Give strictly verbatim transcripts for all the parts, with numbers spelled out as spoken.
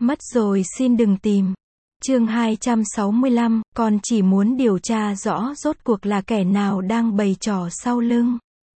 Mất rồi xin đừng tìm. Chương hai trăm sáu mươi lăm, con chỉ muốn điều tra rõ rốt cuộc là kẻ nào đang bày trò sau lưng.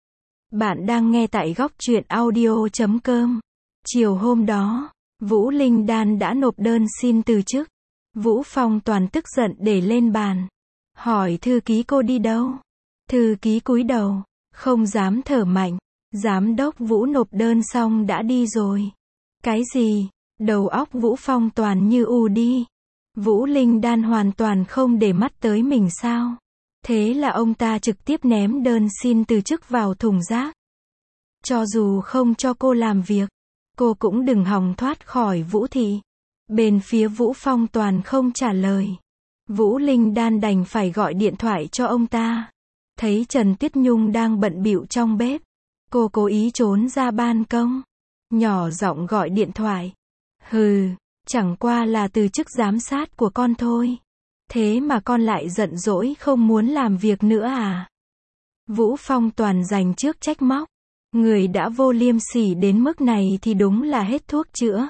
Bạn đang nghe tại góc truyện audio chấm com. Chiều hôm đó, Vũ Linh Đan đã nộp đơn xin từ chức. Vũ Phong Toàn tức giận để lên bàn. Hỏi thư ký cô đi đâu? Thư ký cúi đầu, không dám thở mạnh. Giám đốc Vũ nộp đơn xong đã đi rồi. Cái gì? Đầu óc Vũ Phong Toàn như ù đi. Vũ Linh Đan hoàn toàn không để mắt tới mình sao? Thế là ông ta trực tiếp ném đơn xin từ chức vào thùng rác. Cho dù không cho cô làm việc, cô cũng đừng hòng thoát khỏi Vũ thị. Bên phía Vũ Phong Toàn không trả lời. Vũ Linh Đan đành phải gọi điện thoại cho ông ta. Thấy Trần Tuyết Nhung đang bận bịu trong bếp, cô cố ý trốn ra ban công, nhỏ giọng gọi điện thoại. Hừ, chẳng qua là từ chức giám sát của con thôi. Thế mà con lại giận dỗi không muốn làm việc nữa à? Vũ Phong Toàn dành trước trách móc. Người đã vô liêm sỉ đến mức này thì đúng là hết thuốc chữa.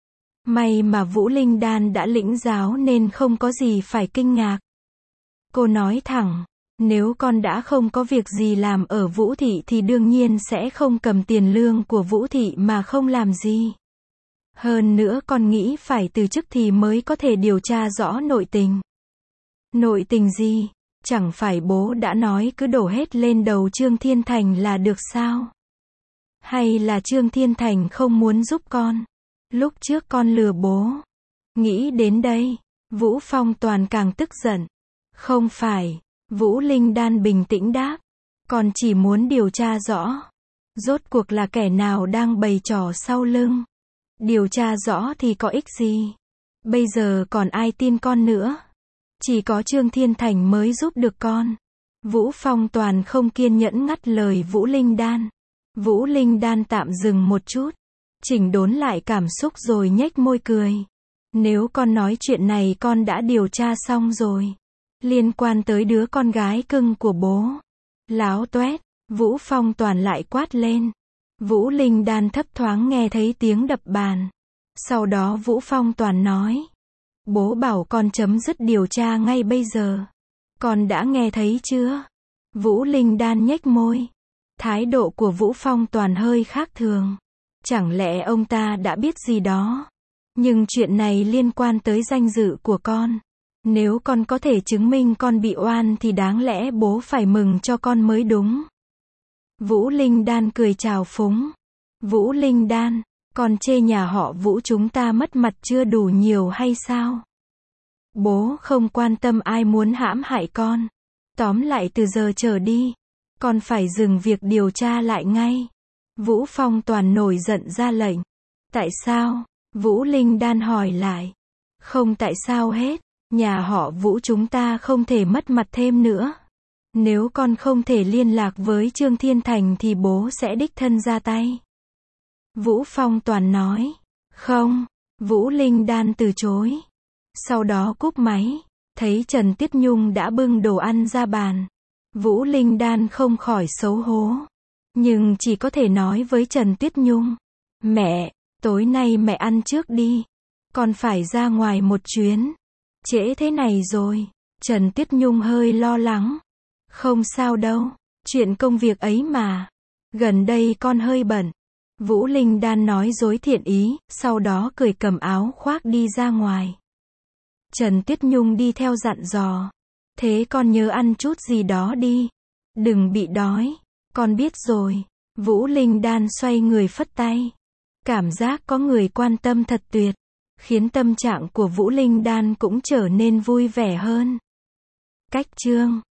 May mà Vũ Linh Đan đã lĩnh giáo nên không có gì phải kinh ngạc. Cô nói thẳng, nếu con đã không có việc gì làm ở Vũ thị thì đương nhiên sẽ không cầm tiền lương của Vũ thị mà không làm gì. Hơn nữa con nghĩ phải từ chức thì mới có thể điều tra rõ nội tình. Nội tình gì? Chẳng phải bố đã nói cứ đổ hết lên đầu Trương Thiên Thành là được sao? Hay là Trương Thiên Thành không muốn giúp con? Lúc trước con lừa bố. Nghĩ đến đây, Vũ Phong Toàn càng tức giận. Không phải, Vũ Linh Đan bình tĩnh đáp. Con chỉ muốn điều tra rõ. Rốt cuộc là kẻ nào đang bày trò sau lưng. Điều tra rõ thì có ích gì? Bây giờ còn ai tin con nữa? Chỉ có Trương Thiên Thành mới giúp được con. Vũ Phong Toàn không kiên nhẫn ngắt lời Vũ Linh Đan. Vũ Linh Đan tạm dừng một chút, chỉnh đốn lại cảm xúc rồi nhếch môi cười. Nếu con nói chuyện này con đã điều tra xong rồi. Liên quan tới đứa con gái cưng của bố. Láo toét, Vũ Phong Toàn lại quát lên. Vũ Linh Đan thấp thoáng nghe thấy tiếng đập bàn. Sau đó Vũ Phong Toàn nói. Bố bảo con chấm dứt điều tra ngay bây giờ. Con đã nghe thấy chưa? Vũ Linh Đan nhếch môi. Thái độ của Vũ Phong Toàn hơi khác thường. Chẳng lẽ ông ta đã biết gì đó? Nhưng chuyện này liên quan tới danh dự của con. Nếu con có thể chứng minh con bị oan thì đáng lẽ bố phải mừng cho con mới đúng. Vũ Linh Đan cười trào phúng. Vũ Linh Đan, con chê nhà họ Vũ chúng ta mất mặt chưa đủ nhiều hay sao? Bố không quan tâm ai muốn hãm hại con. Tóm lại từ giờ trở đi, con phải dừng việc điều tra lại ngay. Vũ Phong Toàn nổi giận ra lệnh. Tại sao? Vũ Linh Đan hỏi lại. Không tại sao hết, nhà họ Vũ chúng ta không thể mất mặt thêm nữa. Nếu con không thể liên lạc với Trương Thiên Thành thì bố sẽ đích thân ra tay. Vũ Phong Toàn nói. Không, Vũ Linh Đan từ chối. Sau đó cúp máy, thấy Trần Tuyết Nhung đã bưng đồ ăn ra bàn. Vũ Linh Đan không khỏi xấu hổ. Nhưng chỉ có thể nói với Trần Tuyết Nhung. Mẹ, tối nay mẹ ăn trước đi. Con phải ra ngoài một chuyến. Trễ thế này rồi. Trần Tuyết Nhung hơi lo lắng. Không sao đâu. Chuyện công việc ấy mà. Gần đây con hơi bận. Vũ Linh Đan nói dối thiện ý, sau đó cười cầm áo khoác đi ra ngoài. Trần Tuyết Nhung đi theo dặn dò. Thế con nhớ ăn chút gì đó đi. Đừng bị đói. Con biết rồi. Vũ Linh Đan xoay người phất tay. Cảm giác có người quan tâm thật tuyệt. Khiến tâm trạng của Vũ Linh Đan cũng trở nên vui vẻ hơn. Cách chương